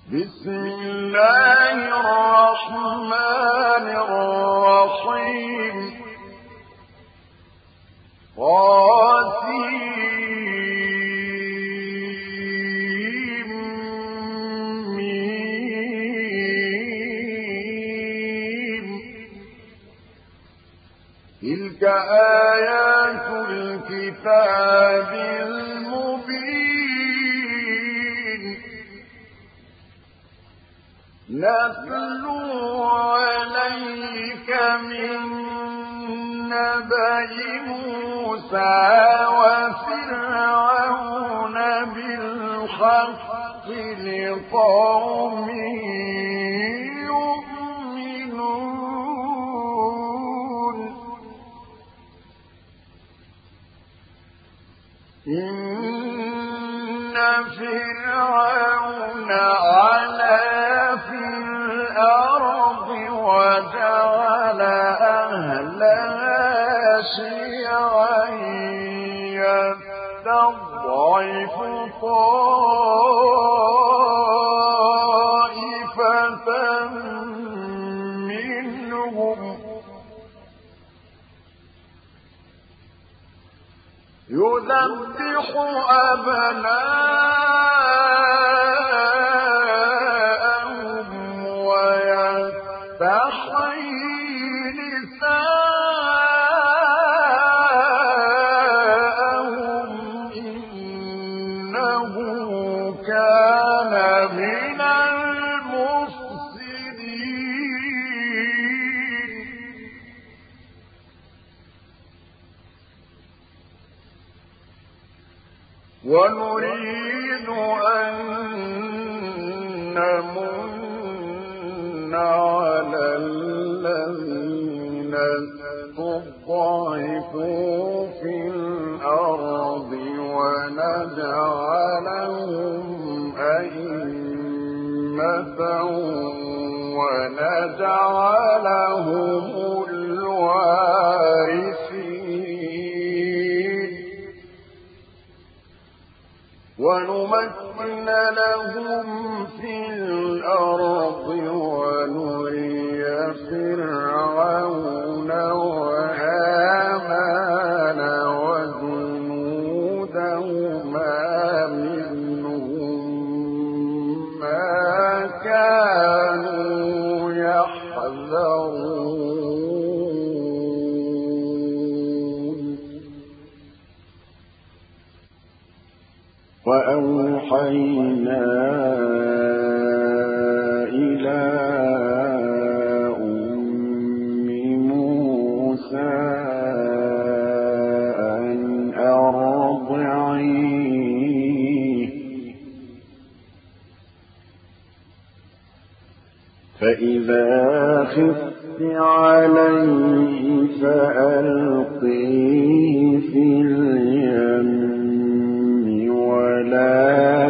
بسم الله الرحمن الرحيم تلك آيات الكتاب المبين نتلو عليك من نبأ موسى وفرعون بالحق لقوم يؤمنون إن فرعون علا في الأرض وجعل أهلها شيعا يستضعف طائفة منهم يذبح أبناءهم ويستحيي نساءهم إنه كان من المفسدين ونريد أن نمن على الذين استضعفوا في الأرض ونجعلهم أئمة ونجعلهم الوارثين ونمكن لهم في الأرض ونري فرعون وهامان وجنودهما منهم ما كانوا يحذرون وأوحينا إلى أم موسى أن أرضعيه فإذا خفت عليه فألقيه في اليم ولا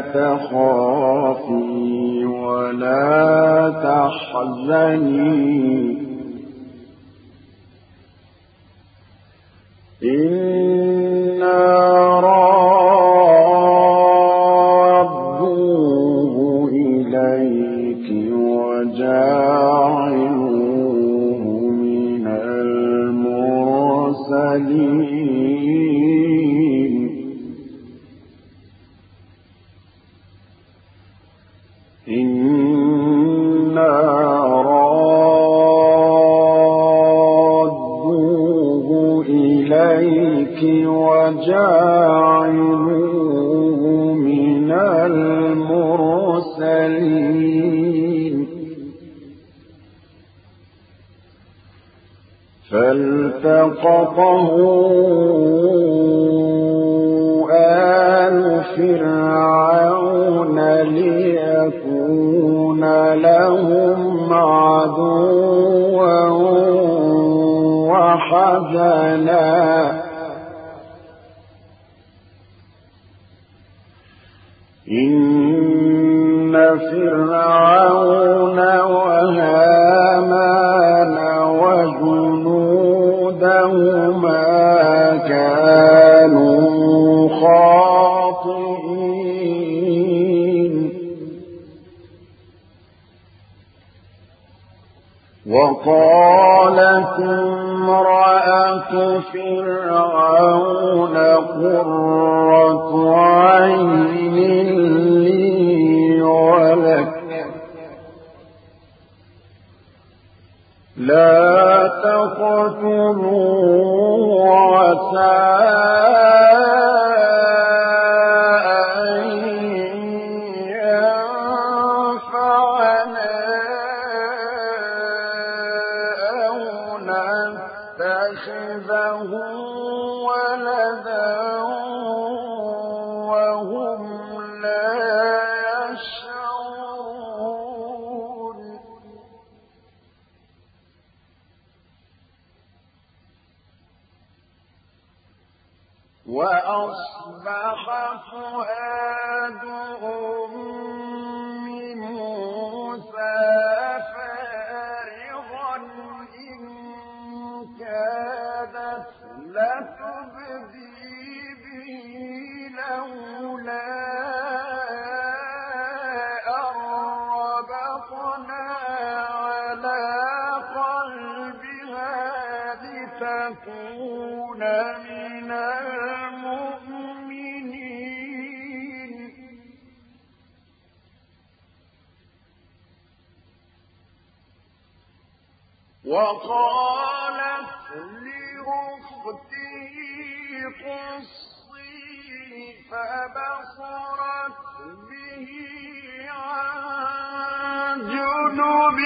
تخافي ولا تحزني إنا رادوه إليك وجاعلوه من المرسلين إنا رادوه إليك وجاعلوه من المرسلين فالتقطه آل فرعون ليكون لهم عدوا وحزنا إن فرعون وهامان وجنودهما كانوا خاطئين وقالت امرأة فرعون قرة عين لي ولك لا تقتلوا عسى وأصبح فؤاد أم موسى فارغا إن كادت لتبدي به لولا أن ربطنا على قلبها لتكون من المؤمنين وقالت لأخته قصي فبصرت به عن جنب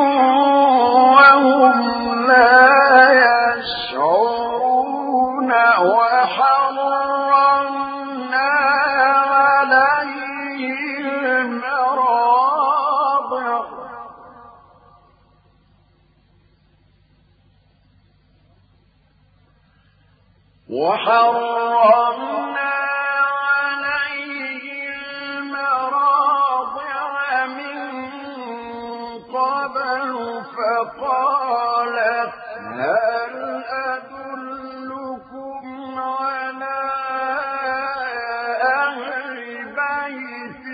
وهم لا يشعرون وحرمنا عليه المراضع من قبل فقالت هل أدلكم على أهل بيت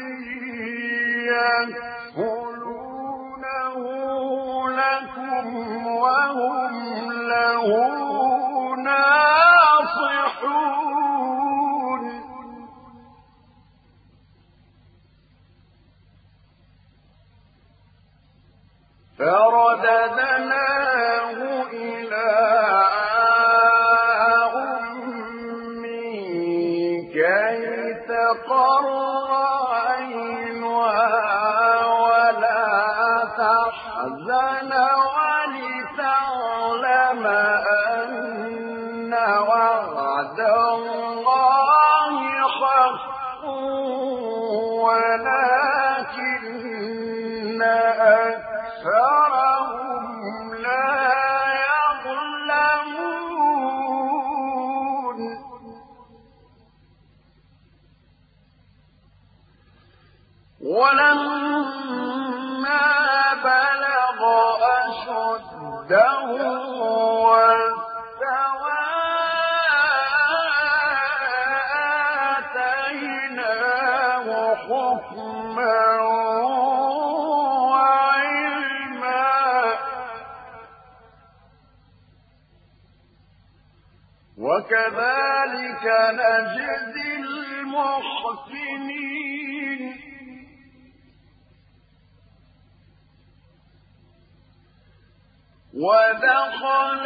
يكفلونه لكم وهم له ناصحون فرددناه إلى أمه كي تقر عينها ولا تحزن ولتعلم أن وعد الله حق ولكن أكثرهم لا يظلمون ولما بلغ أشده واستوى آتيناه حكما وكذلك نجزي المحسنين ودخل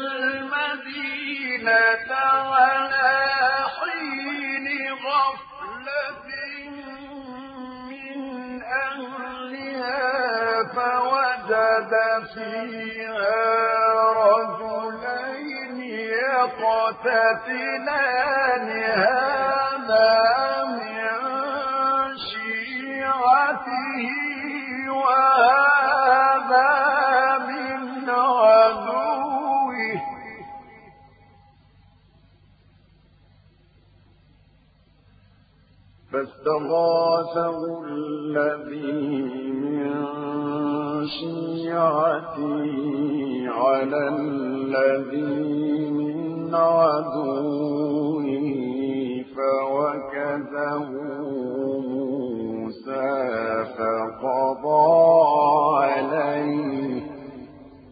المدينة على حين غفلة من أهلها فوجد فيها رجلين يقتتلان هذا من شيعته وهذا من عدوه فاستغاثه الذي من شيعته على الذي من عدوه فوكزه موسى فقضى عليه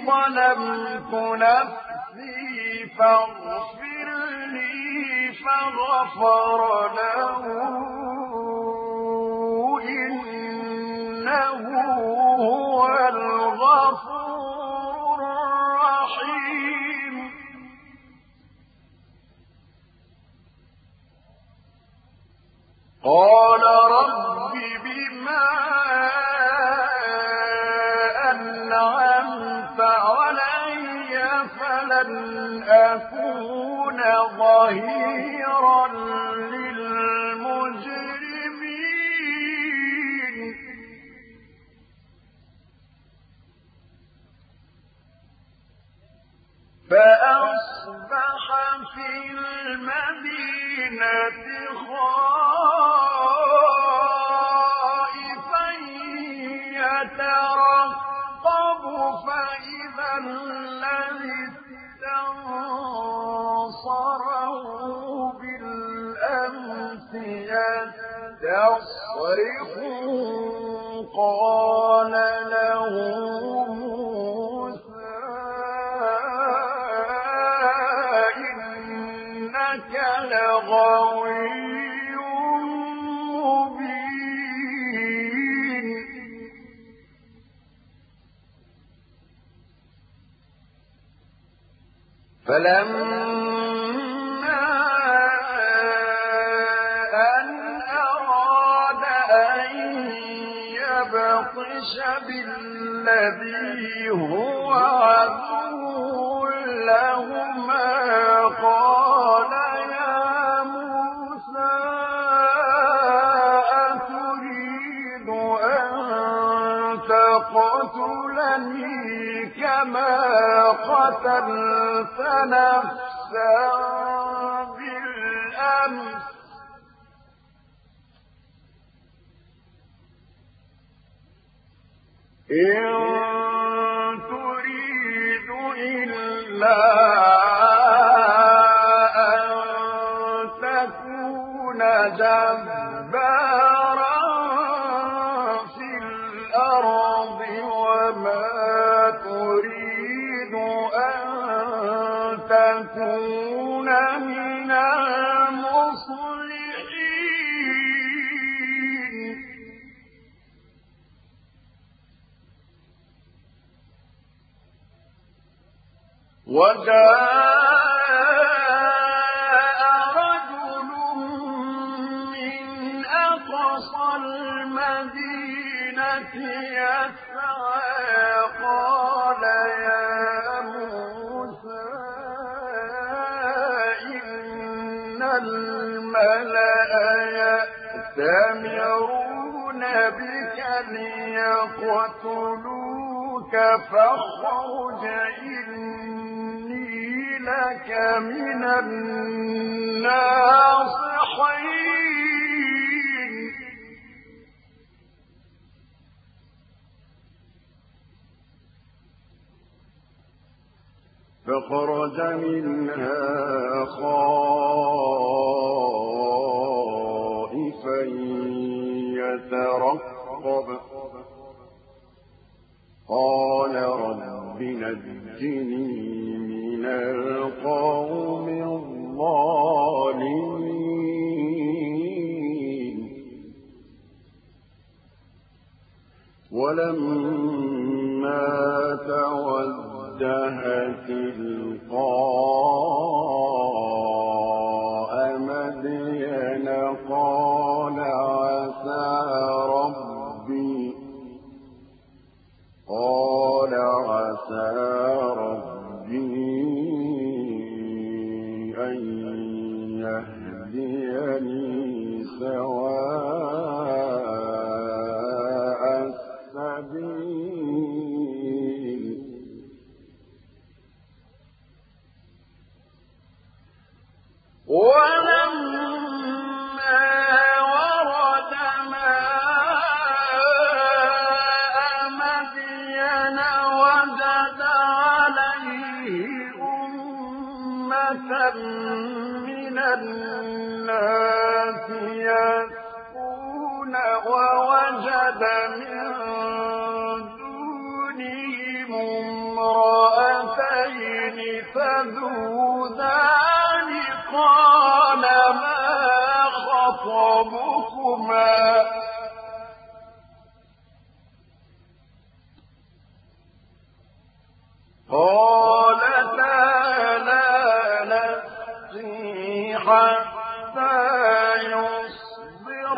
ظلمت نفسي فاغفر لي فغفر له إنه هو الغفور الرحيم قال رب بما أنعمت علي فلن أكون ظهيرا للمجرمين فأصبح في المدينة خائفا يترقب فإذا الذي استنصره بالأمس يستصرخ قال له لغوي مبين فلما أن أراد أن يبطش بالذي هو عدو لهما قال تقتلني كما قتلت نفسا بالأمس إن تريد إلا أن تكون جبارا في الأرض وما تريد أن تكون من المصلحين وجاء رجل من أقصى المدينة يسعى قال يا موسى إن الملأ يأتمرون بك ليقتلوك فاخرج إني لك من الناصحين فخرج منها خائفا يترقب قال رب نجني من القوم الظالمين ولما توجه تلقاء مدين قال عسى ربي أن يهديني سواء السبيل ولما ورد ماء مدين وجد عليه أمة من الناس يسقون ووجد من دونهم امرأتين تذودان قال ما خطبكما قالتا لا نسقي حتى يصدر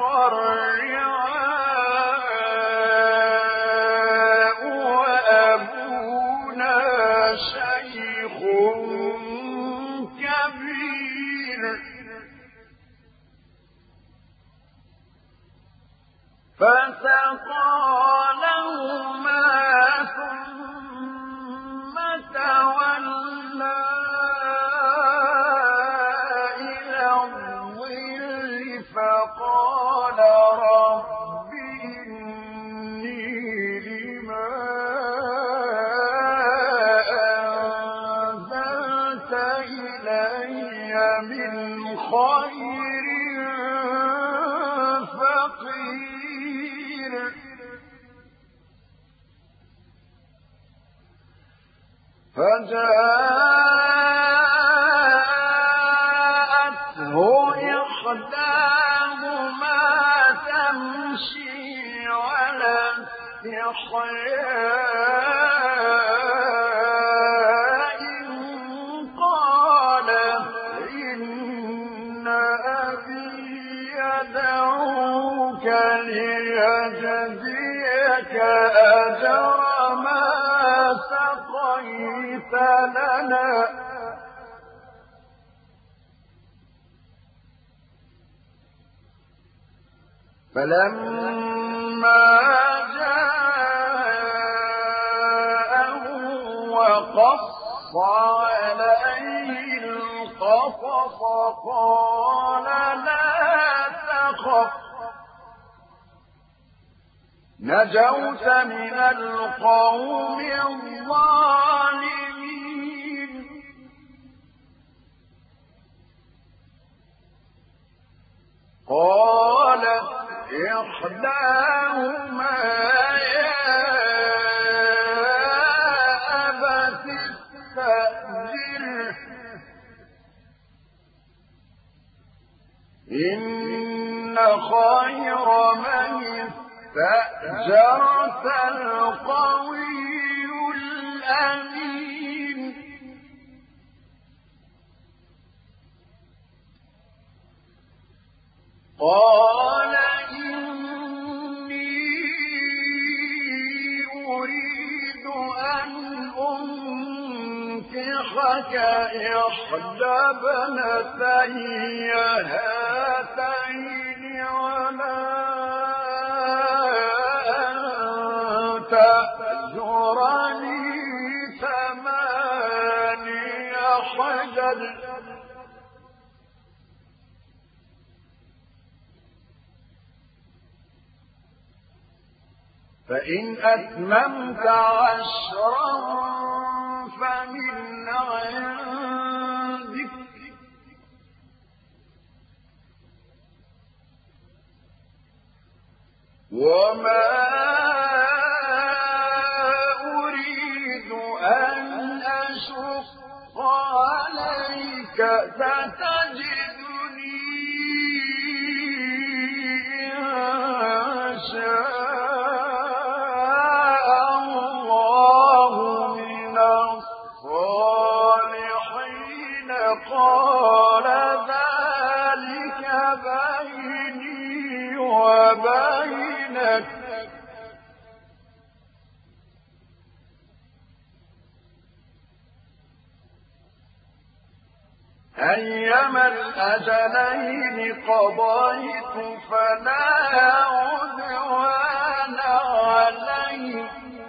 الرعاء وأبونا شيخ كبير فسقى لهما ثم تولى إلى الظل فقال رب إني لما أنزلت إلي من خير فقير فجاءته إحداهما تمشي على استحياء قالت إن أبي يدعوك ليجزيك أجر ما سقيت لنا فلما جاءه وقص عليه القصص قال لا تخف نجوت من القوم الظالمين قالت إحداهما يا أبت استأجره إن خير من استأجرت القوي الأمين قال إني أريد أن أنكحك إحدى ابنتي هاتين على أن تأجرني 8 حجج فإن أتممت 10 فمن عندك وما أريد أن أشق عليك ستجدني إن شاء قال ذلك بيني وبينك أيما الأجلين قضيت فلا عدوان علي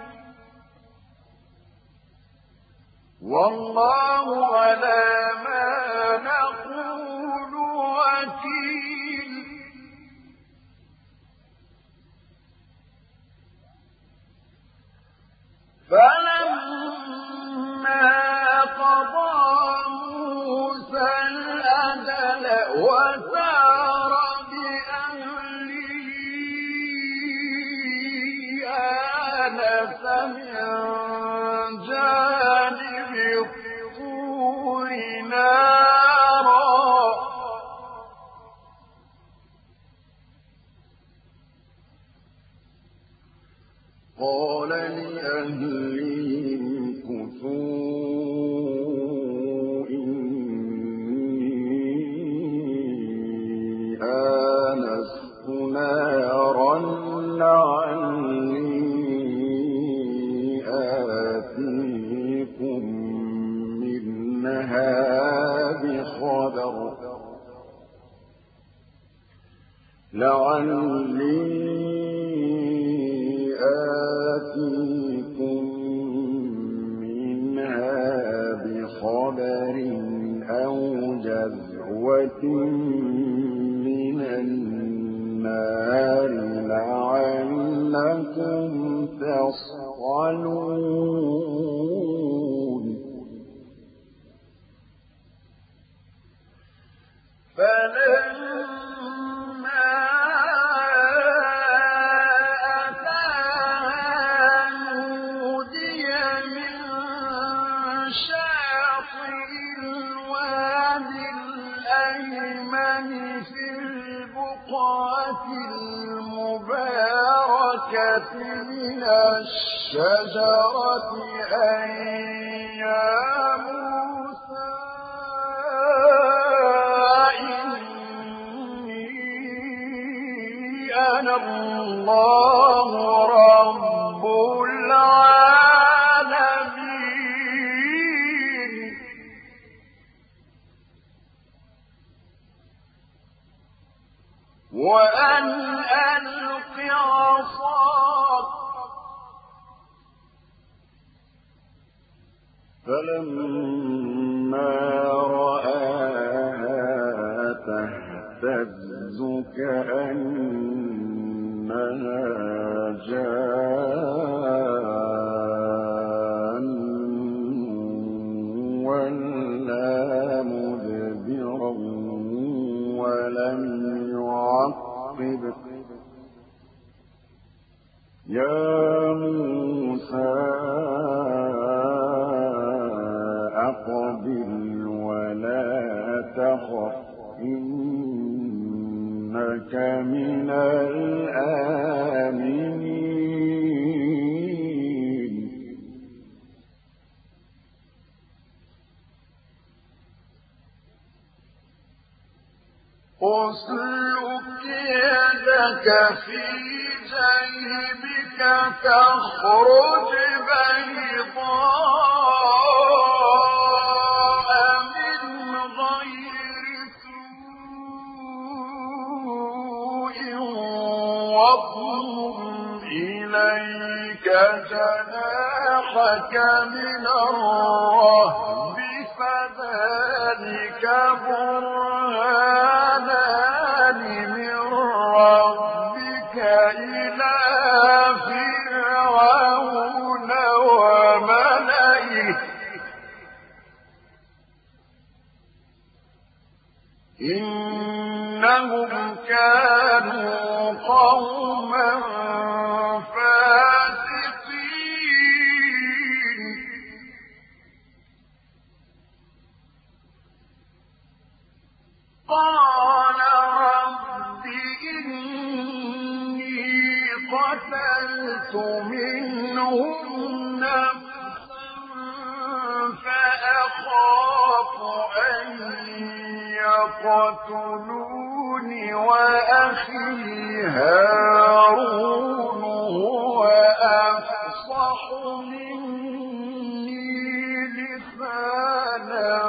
والله على ما نقول وكيل فلما قضى موسى الأجل وسار بأهله آنس من جانب الطور قال لأهلهم كثوا إني آنست نارا لعلي آتيكم منها بخبر أو جذوة من النار لعلكم تصطلون فلما أتاها نودي من شاطئ الوادي الأيمن في البقعة المباركة من الشجرة أن يا موسى أنا الله رب العالمين وأن ألق عصاك فلما رآها تهتز كأنها جان ولا مدبرا ولم يعقب يا موسى أقبل ولا تخف إنك من الآمنين أسلك يدك في جيبك تخرج بيضاء من غير سوء واضم إليك جناحك من الرهب فذلك برهانان من ربك إلى فرعون وملئه إنهم كانوا قوما فاسقين قال رب إني قتلت منهم نفسا فأخاف أن يقتلون وأخي هارون هو أفصح مني لسانا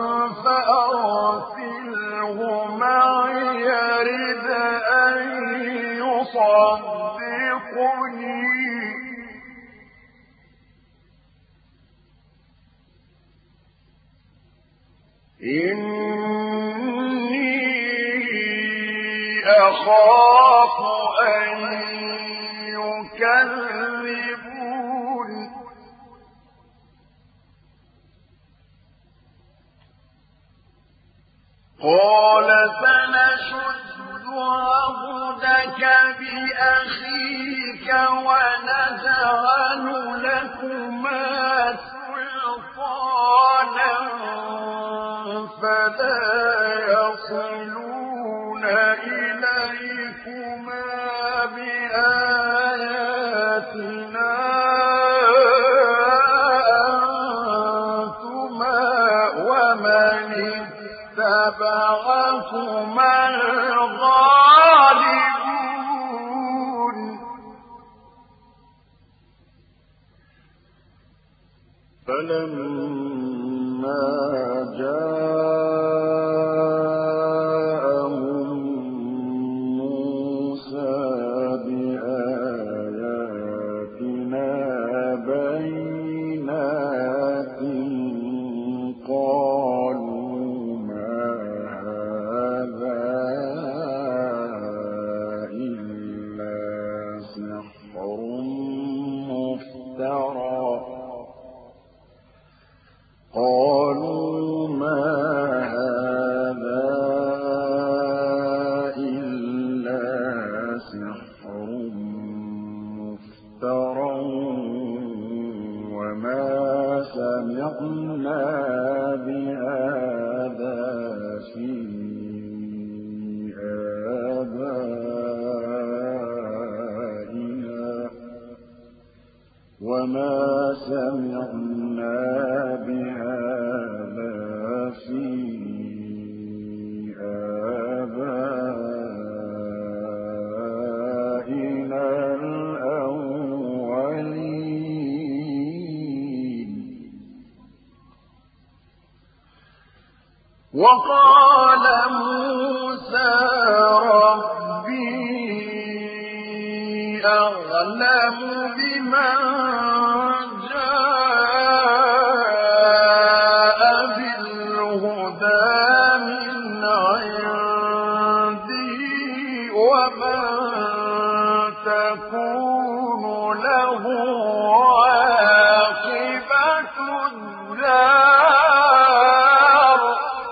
فأرسله معي يرد أن يصدقني إني أخاف أن يكذبون قال سنشد عضدك بأخيك ونجعل لكما سلطانا فلا يصلون إليكما بآياتنا فلما جاءهم موسى بآياتنا بينات قالوا ما هذا إلا سحر مفترى وما سمعنا بهذا في آبائنا الأولين. وقال موسى ربي أعلم بمن جاء بالهدى من عندي ومن تكون له عاقبة الدار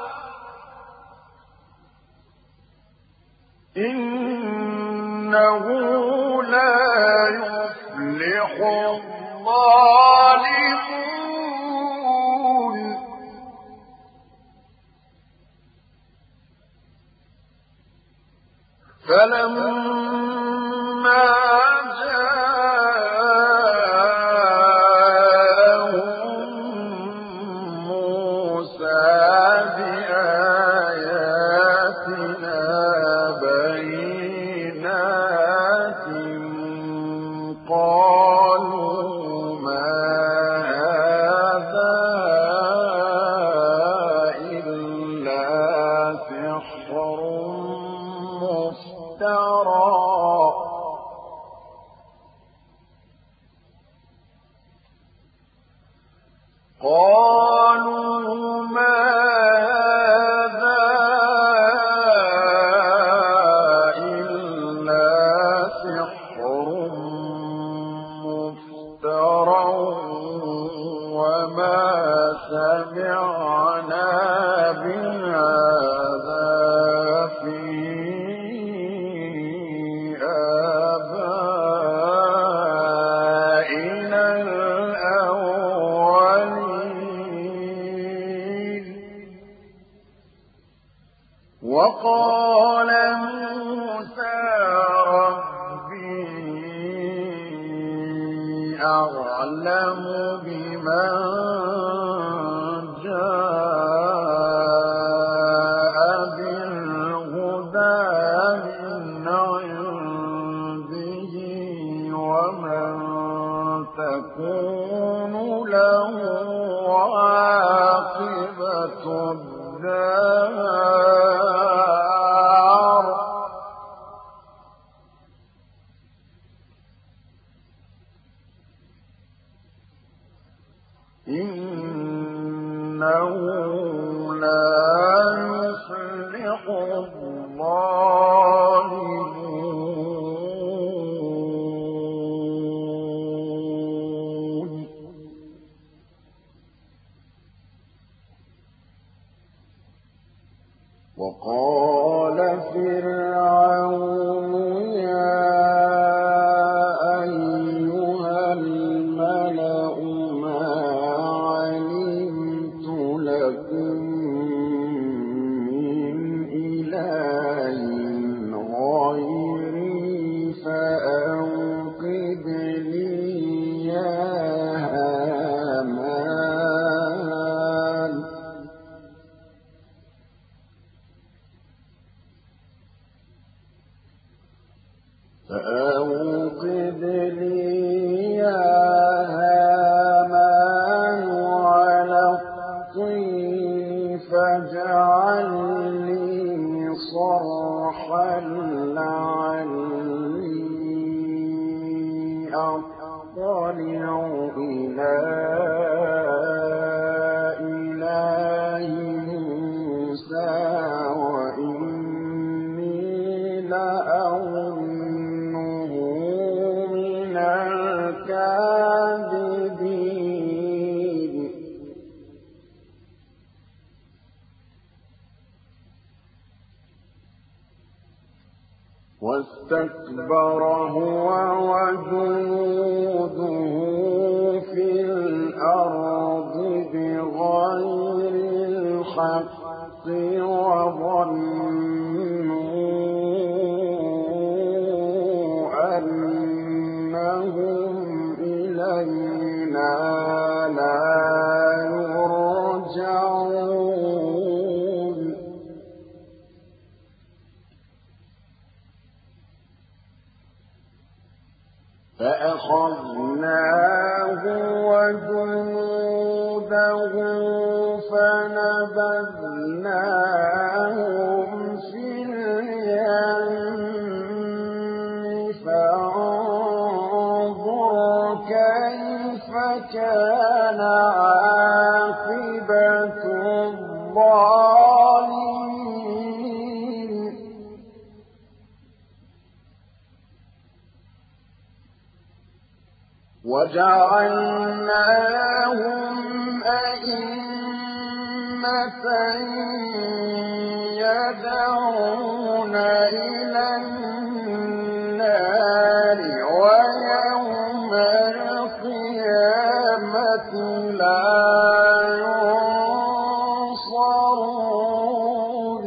إنه لا يفلح الظالمون. فلما جاءهم موسى بآياتنا بينات قالوا ما هذا إلا سحر مفترى وما سمعنا بهذا في آبائنا الأولين. وقال موسى ربي أعلم بمن جاء بالهدى من عنده ومن تكون له عاقبة الدار إنه لا يفلح الظالمون. وقال فرعون يا أيها الملأ ما علمت لكم من إله غيري فأوقد لي يا هامان واستكبر هو وجنوده في الأرض بغير الحق وظنوا أنهم إلينا لا يرجعون فأخذناه وجنوده فنبذناهم في اليم فانظر كيف كان عاقبة الظالمين وجعلناهم أئمة يدعون إلى النار ويوم القيامة لا ينصرون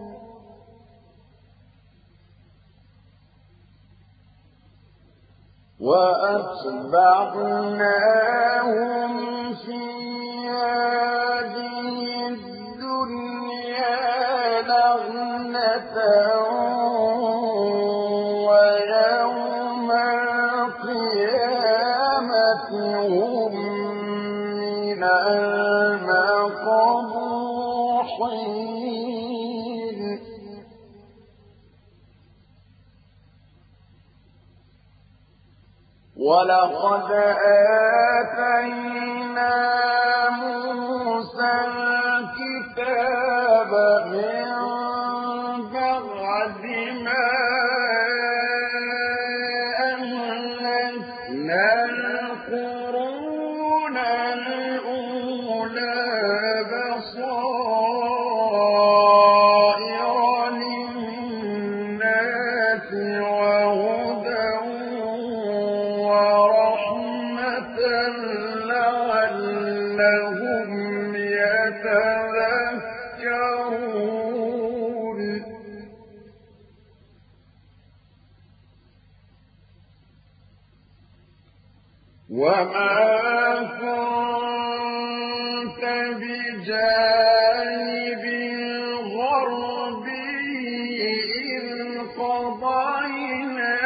وأتبعناهم في هذه الدنيا لعنة ويوم القيامة هم من المقبوحين ولقد آتينا موسى الكتاب من بعد ما أهلكنا القرون الأولى بصائر للناس وهدى ورحمة لعلهم يتذكرون وما كنت بجانب الغربي إذ قضينا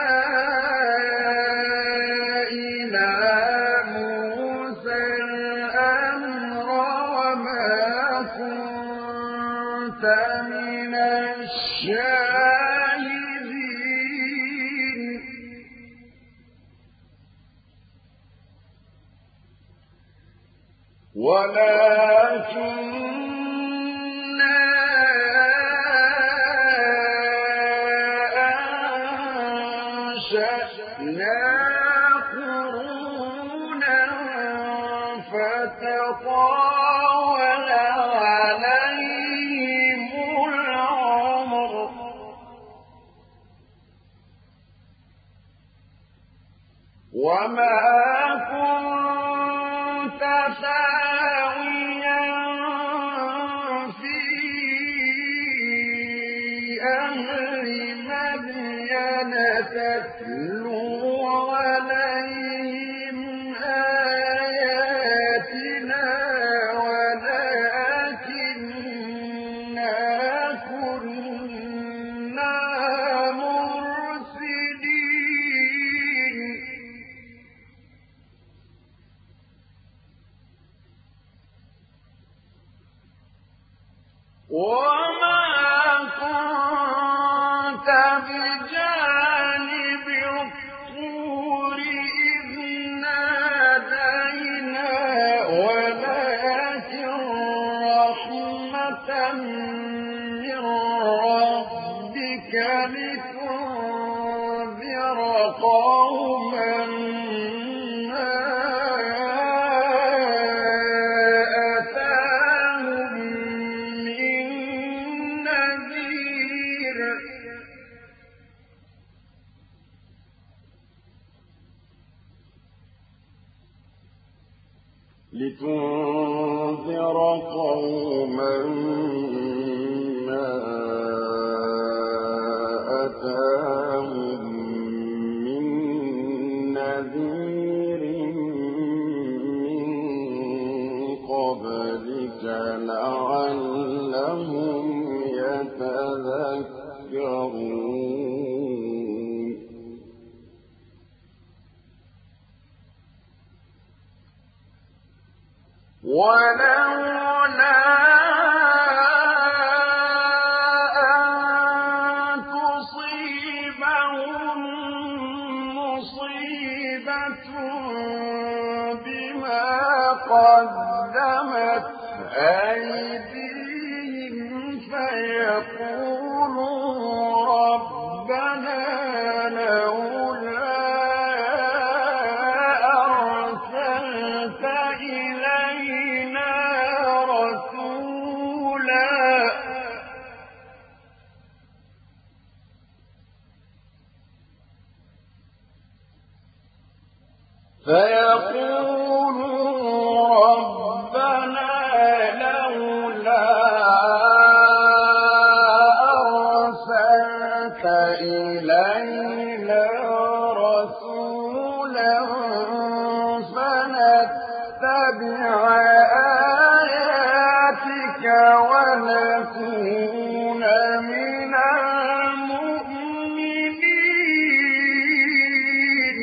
إلى موسى الأمر وما كنت من الشاهدين ولكننا أنشأنا قرونا فتطاول عليهم العمر وما كنت ثاويا في أهل مدين تتلو عليهم آياتنا ولكننا كنا مرسلين وما كنت بجانب الطور إذ نادينا ولكن رحمة من ربك لتنذر قوما لتنذر قوما ما أتاهم من نذير من قبلك لعلهم يتذكرون ولولا أن تصيبهم مصيبة بما قدمت أيديهم فيقولوا ربنا لولا أرسلت إلينا رسولا فنتبع آياتك ونكون من المؤمنين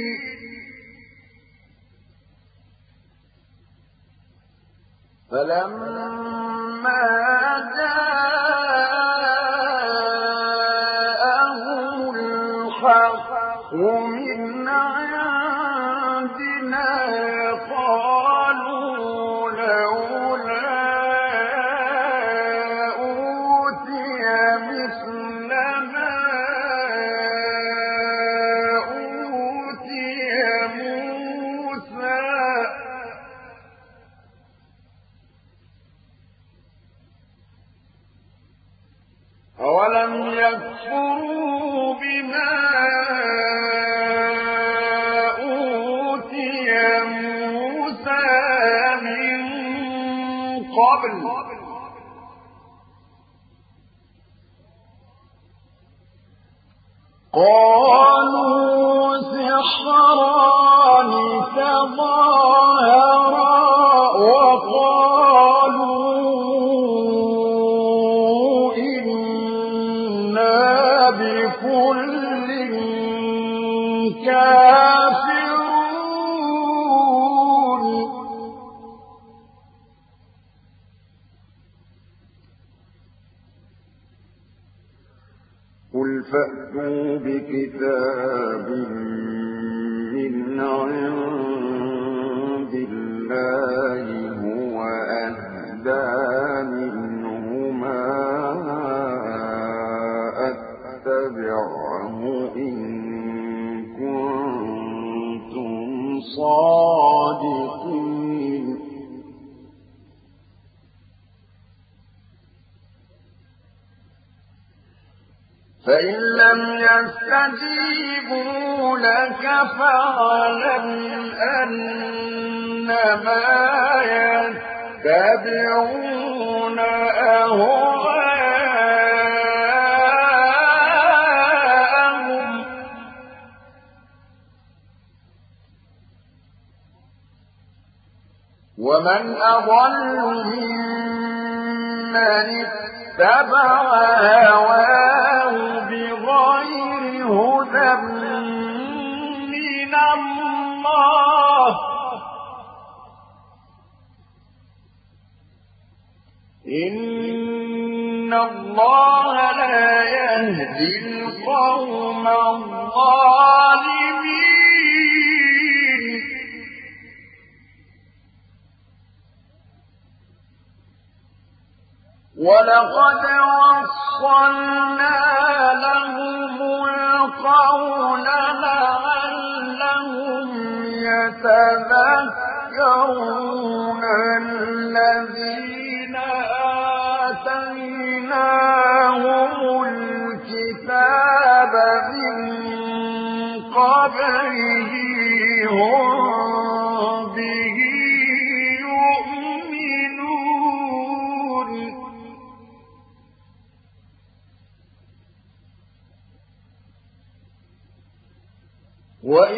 فلما جاءهم الحق من عندنا قالوا لولا أوتي مثل ما أوتي موسى أولم يكفروا بما أوتي موسى من قبل قالوا سحران تظاهرا وقالوا إنا بكل كافرون قل فأتوا بكتاب من عند الله هو أهدى منهما أتبعه إن كنتم صادقين فإن لم يستجيبوا لك فاعلم أنما يتبعون أهواءهم ومن أضل ممن اتبع هواه بغير هدى من الله إن الله لا يهدي القوم الظالمين ولقد وصلنا لهم القول لعلهم يتذكرون الذين آتيناهم الكتاب من قبله هم به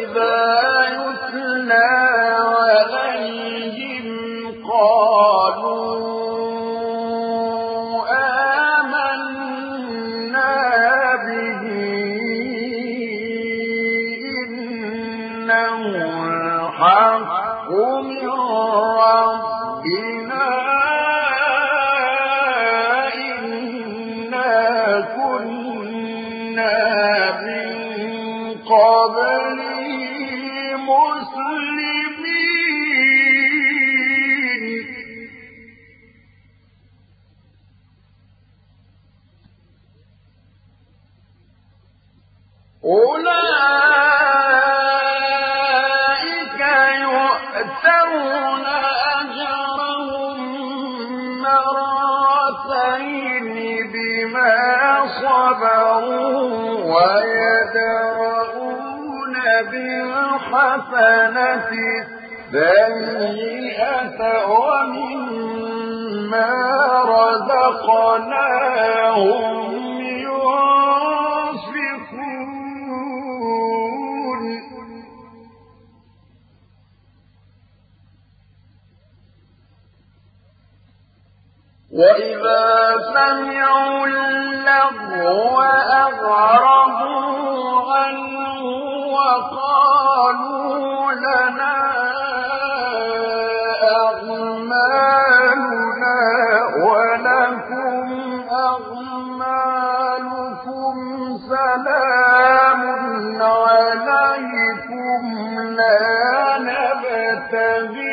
وإذا يتلى عليهم قالوا آمنا به إنه الحق من ربنا إنا كنا من قبله مسلمين أولئك يؤتون أجرهم مرتين بما صبروا ويدرؤون بالحسنة السيئة ومما رزقناهم ينفقون وإذا سمعوا اللغو أعرضوا عنه وقالوا لنا أعمالنا ولكم أعمالكم سلام عليكم لا نبتغي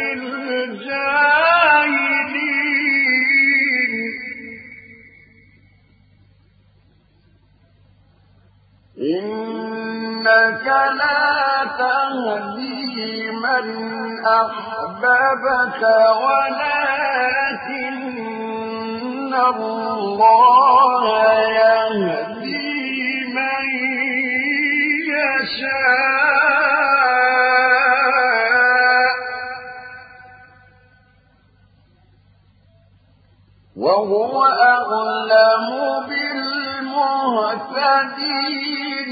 الجاهلين إنك لا تهدي من أحببت ولكن الله يهدي من يشاء وهو أعلم بالمهتدين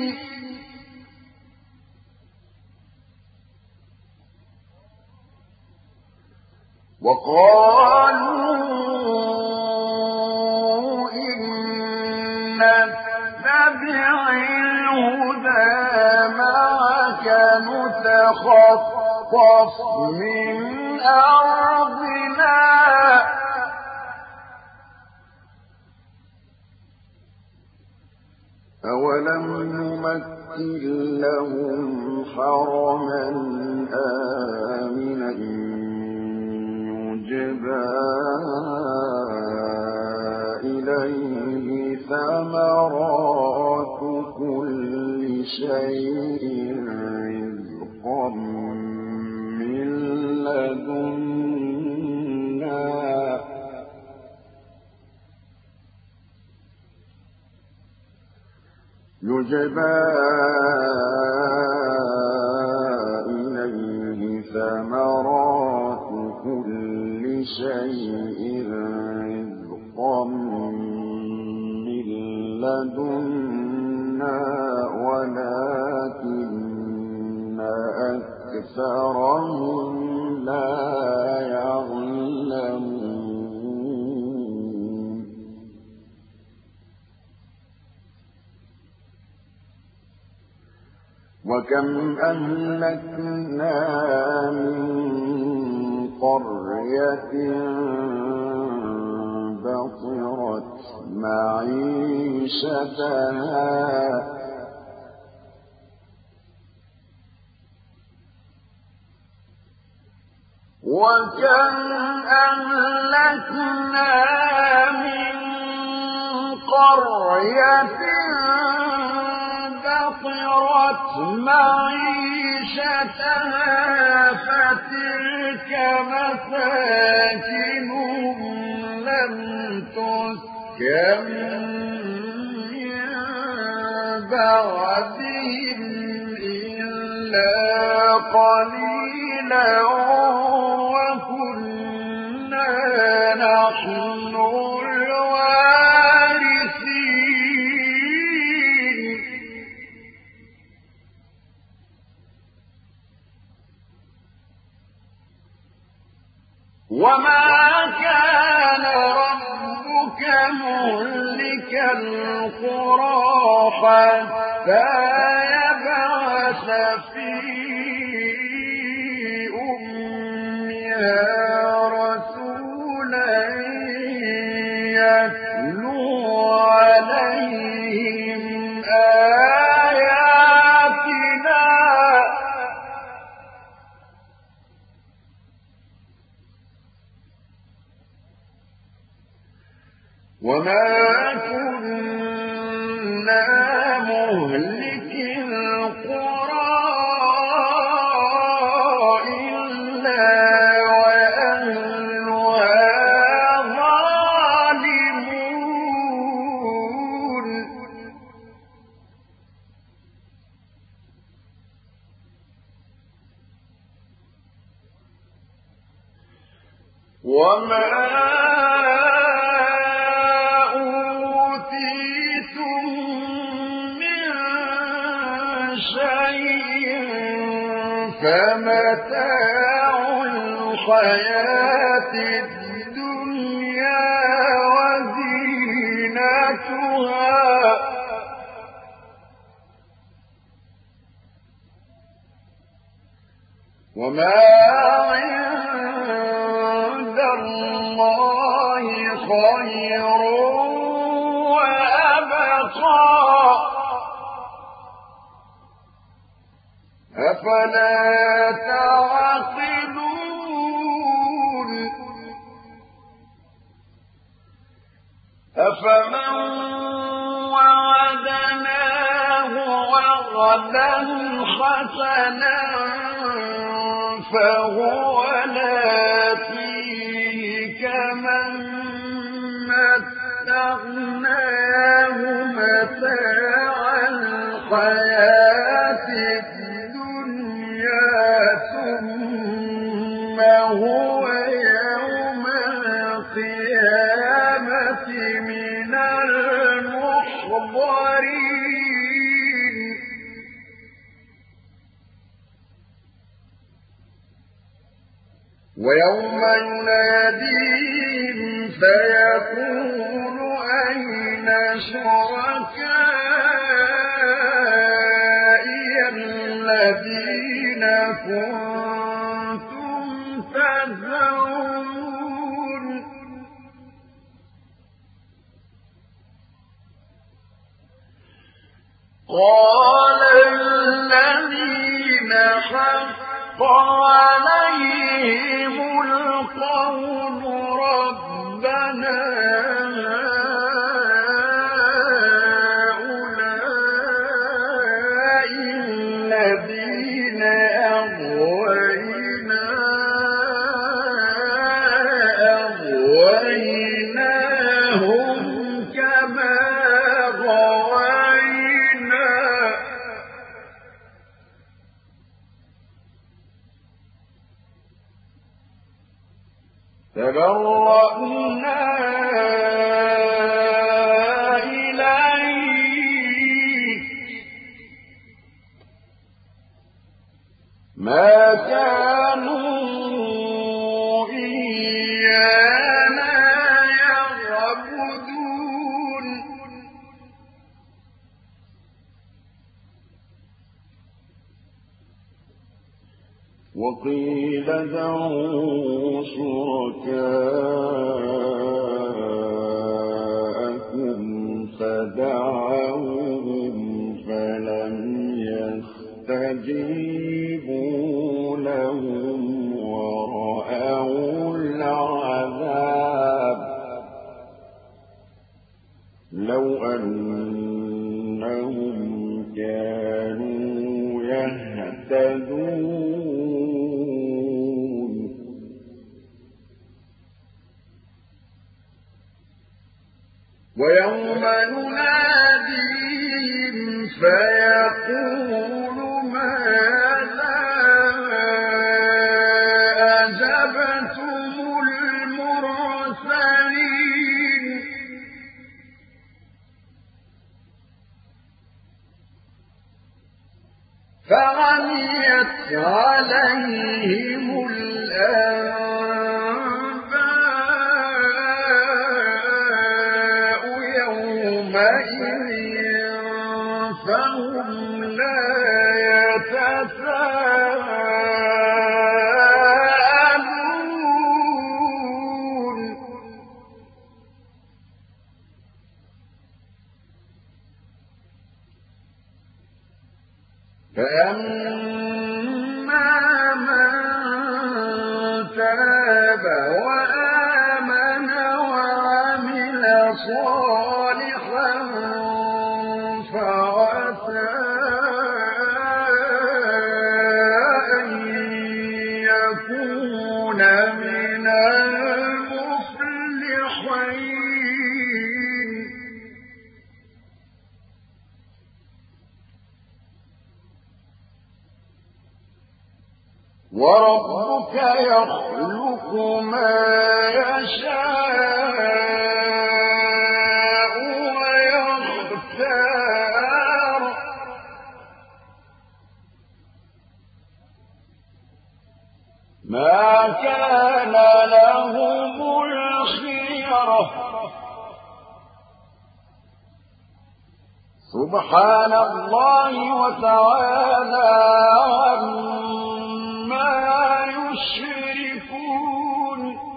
وقالوا إن نتبع الهدى معك نتخطف من أرضنا أولم نمكن لهم حرما آمنا يجبى إليه ثمرات كل شيء رزقا من لدنا يجبى إليه ثمرات كل شيء رزقا من لدنا ولكن أكثرهم لا يعلمون وكم أهلكنا من قرية بطرت معيشتها وكم أهلكنا من قرية بطرت معيشتها فتلك مساكنهم لم تسكن من بعدهم إلا قليلا وكنا نحن الوارثين. وما كان ربك مهلك القرى حتى يبعث في أمها رسولا يتلو عليهم آياتنا وما كنا مهلك القرى إلا وأهلها ظالمون وما فمتاع الحياة الدنيا وزينتها وما عند الله خير وأبقى أفلا تعقلون أفمن وعدناه وعدا حسنا فهو لاقيه كمن متعناه متاع الحياة ثم هو يوم القيامة من المحضرين ويوم يناديهم فيقول أين شركائي الذين كنتم تزعمون قال الذين حق عليهم القول ربنا هؤلاء الذين أغويناهم كما غوينا تبرأنا إليك ما كانوا إيانا يعبدون وقيل ادعوا شركاءكم فدعوهم فلم يستجيبوا لهم ورأوا العذاب لو أنهم كانوا يهتدون ويوم يناديهم فيقول ماذا أجبتم المرسلين فعميت عليهم الأنباء فأما من تاب وآمن وعمل صالحا فعسى أن يكون من المفلحين. وربك يخلق ما يشاء ويختار ما كان لهم الخيرة سبحان الله وتعالى عما يشركون.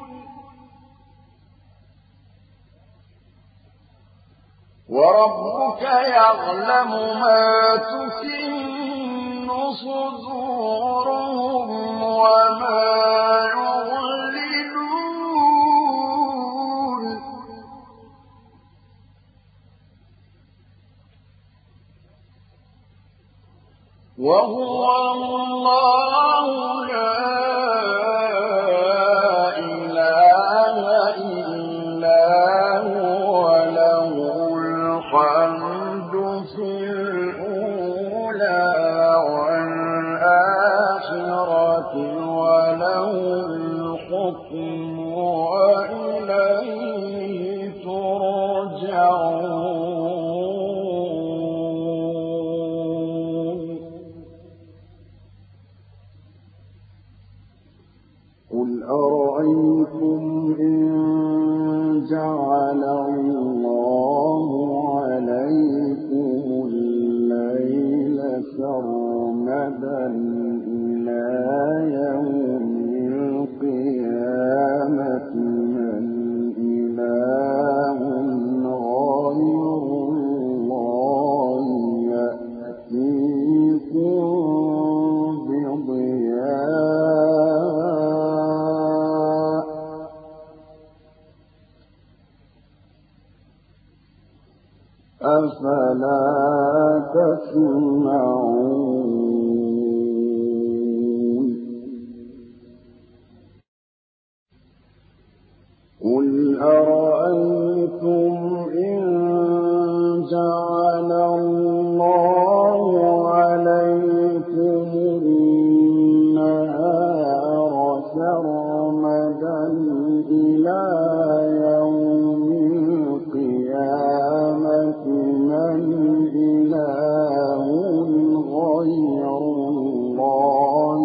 وربك يعلم ما تكن صدورهم وما يعلنون. وهو الله لا إله إلا هو له الحمد في الأولى والآخرة وله الحكم وإليه ترجعون. قل أرأيتم إن جعل الله عليكم الليل سرمدا إلى يوم القيامة من إله غير الله يأتيكم بضياء أفلا تسمعون. قل أرأيتم إن جعل الله عليكم النهار سرمدا إلى يوم القيامة من إله غير الله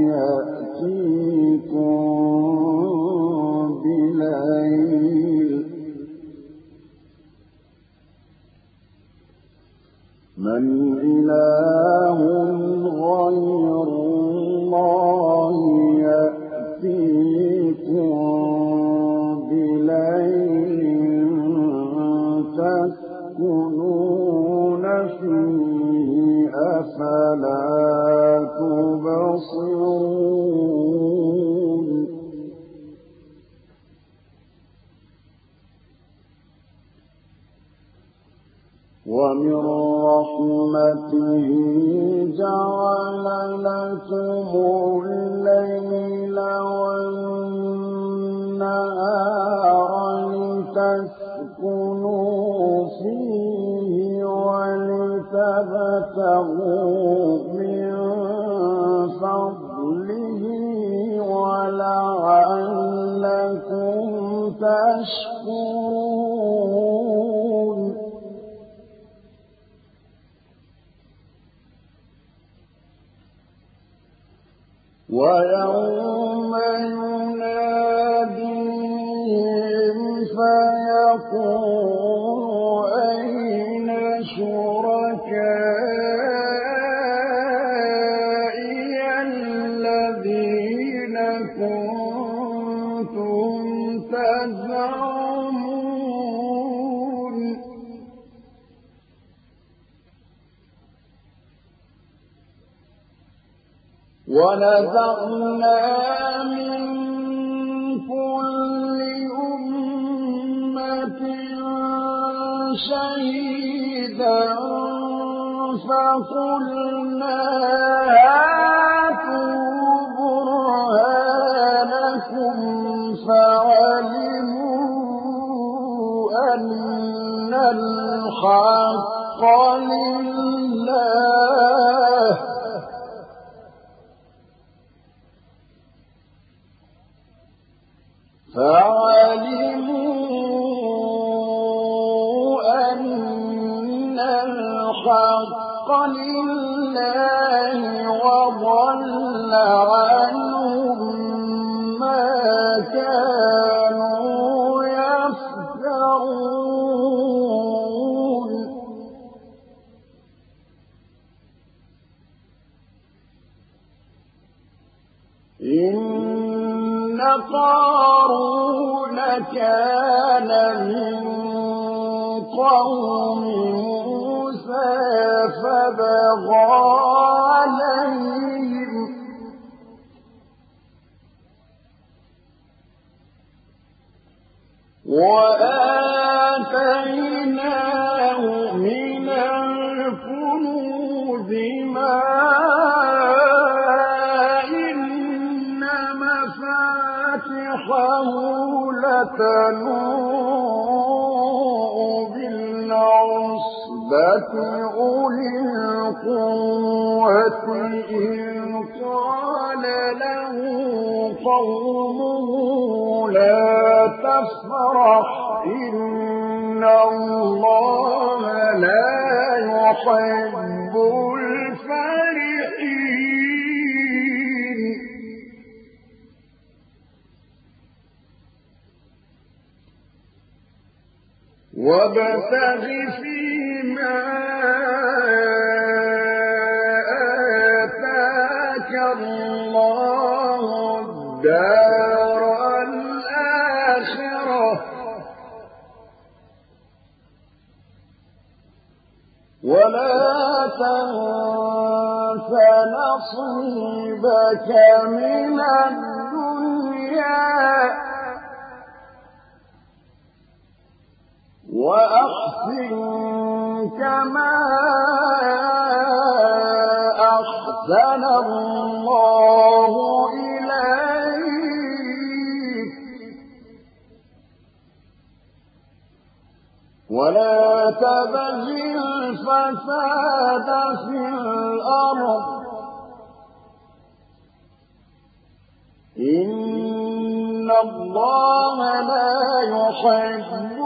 يأتيكم بليل من إله غير الله يأتيكم بليل تسكنون فيه أفلا تبصرون. ومن رحمته جعل لكم الليل والنهار لتسكنوا فيه ولتبتغوا من فضله ولعلكم تشكرون. ويوم يناديهم فيقول أين شركائي الذين كنتم تزعمون. ونزعنا من كل أمة شهيدا فقلنا هاتوا برهانكم فعلموا أن الحق لله وضل عنهم ما كانوا يفترون إن قارون كان من قوم موسى فبغى عليهم وآتيناه من الكنوز ما إن مفاتحه لتنوء بالعصبة أولي القوة إذ قال له قومه لا تفرح إن الله لا يحب الفرحين وابتغ فيما آتاك الله الدار الآخرة ولا تنس نصيبك من الدنيا وأحسن كما أحسن الله إليك ولا تبغ الفساد في الأرض إن الله لا يحب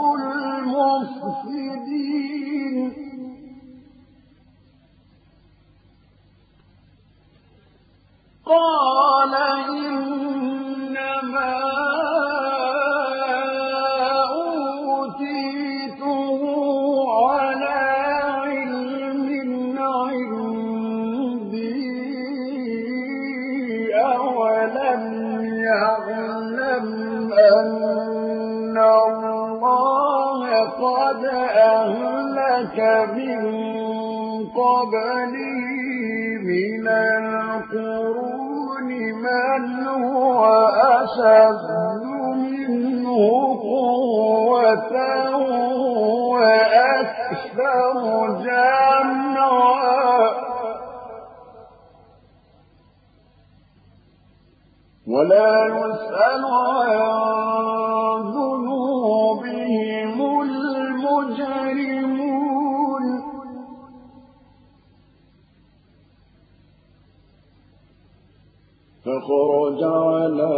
المفسدين قال إنما أوتيته على علم عندي أولم يعلم أن الله قد أهلك من قبله من القرون من هو أشد منه قوة وأكثر جمعا ولا يسأل عن ذنوبهم المجرمون فخرج على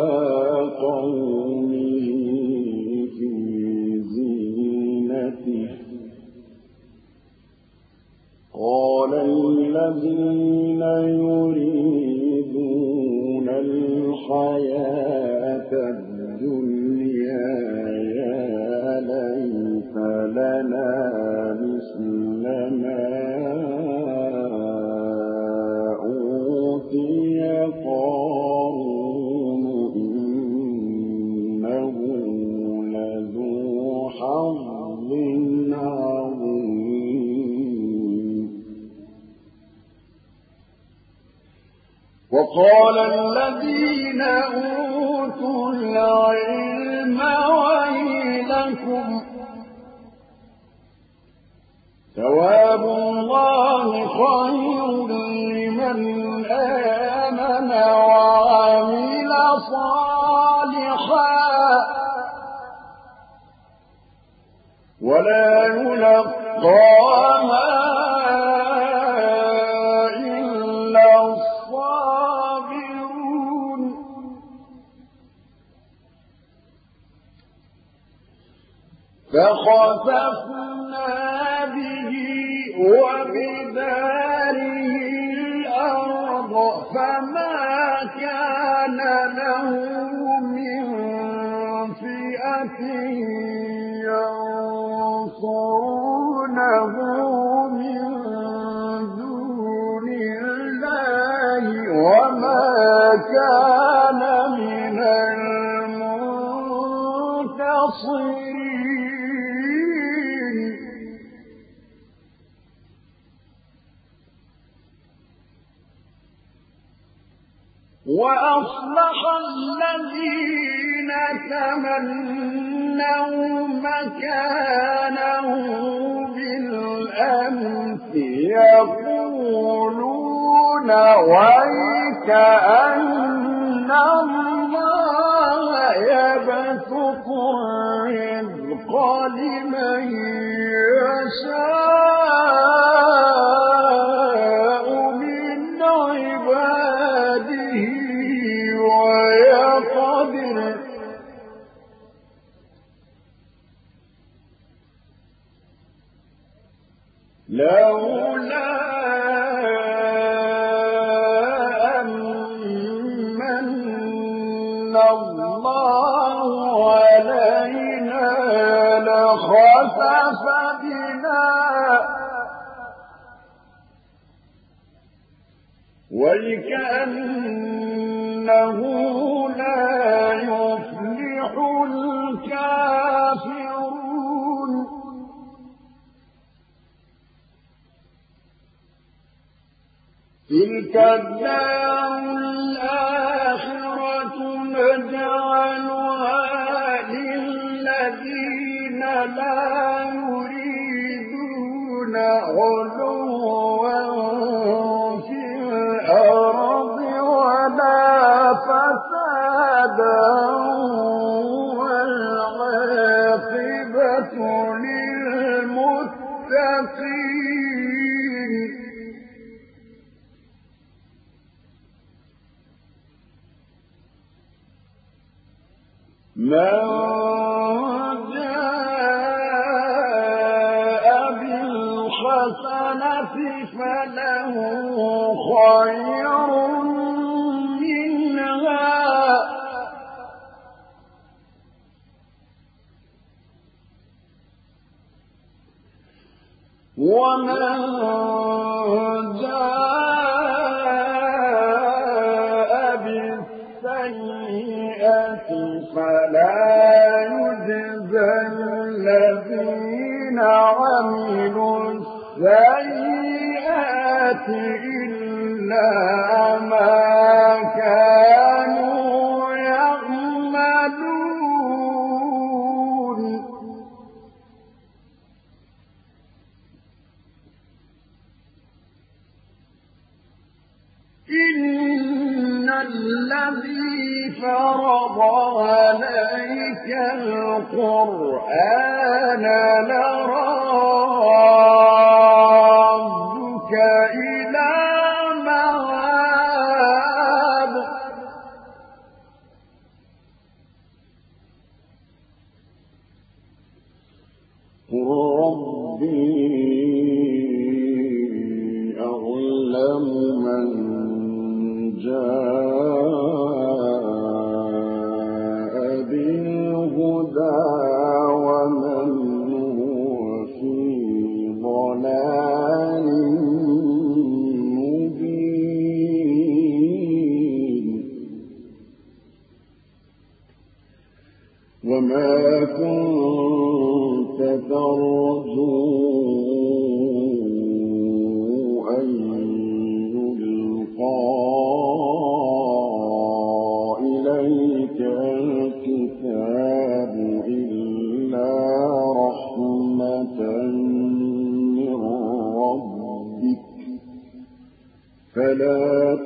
قومه في زينته قال الذين يريدون الحياة الدنيا يا ليت لنا مثل ما أوتي قارون إنه لذو حظ عظيم قال الذين أوتوا العلم ويلكم ثواب الله خير لمن آمن وعمل صالحا ولا يلقاها إلا الصابرون فخسفنا به وبداره الأرض فما كان له من فئة ينصرونه من دون الله وما كان من المنتصرين وأصلح الذين تمنوا مكانه بالأمس يقولون ويكأن الله يبسط الرزق لمن يشاء من عباده ويقدر لولا أمن الله علينا لخسف بنا وكأنه لا يفلح الكافرون تلك الدار الآخرة نجعلها للذين لا يريدون علوا في الأرض ولا فسادا والعاقبة للمتقين من جاء بالحسنة فله خير منها ومن جاء بالسيئة فلا يجزى الذين عملوا السيئات إلا ما كانوا يعملون إن الذي فرض عليك القرآن لرادك إلى معاد قل ربي أعلم من جاء بالهدى ومن هو في ضلال مبين وما كنت ترجو أن يلقى فلا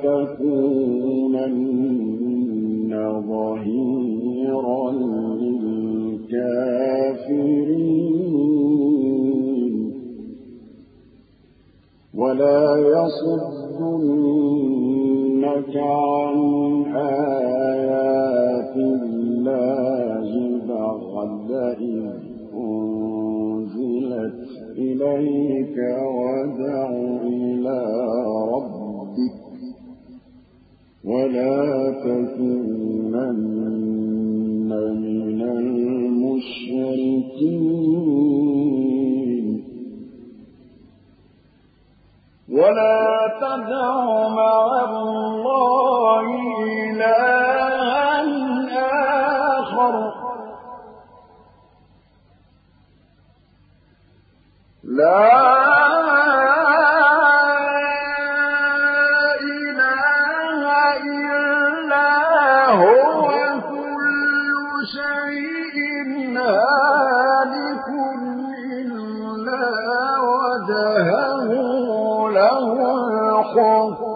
تكونن ظهيرا للكافرين ولا يصدنك عن آيات الله بعد إذ أنزلت إليك ودع إلى ربك ولا تكونن من المشركين ولا تدع مع الله إلها آخر لا إله إلا هو كل شيء هالك إلا وجهه له الحكم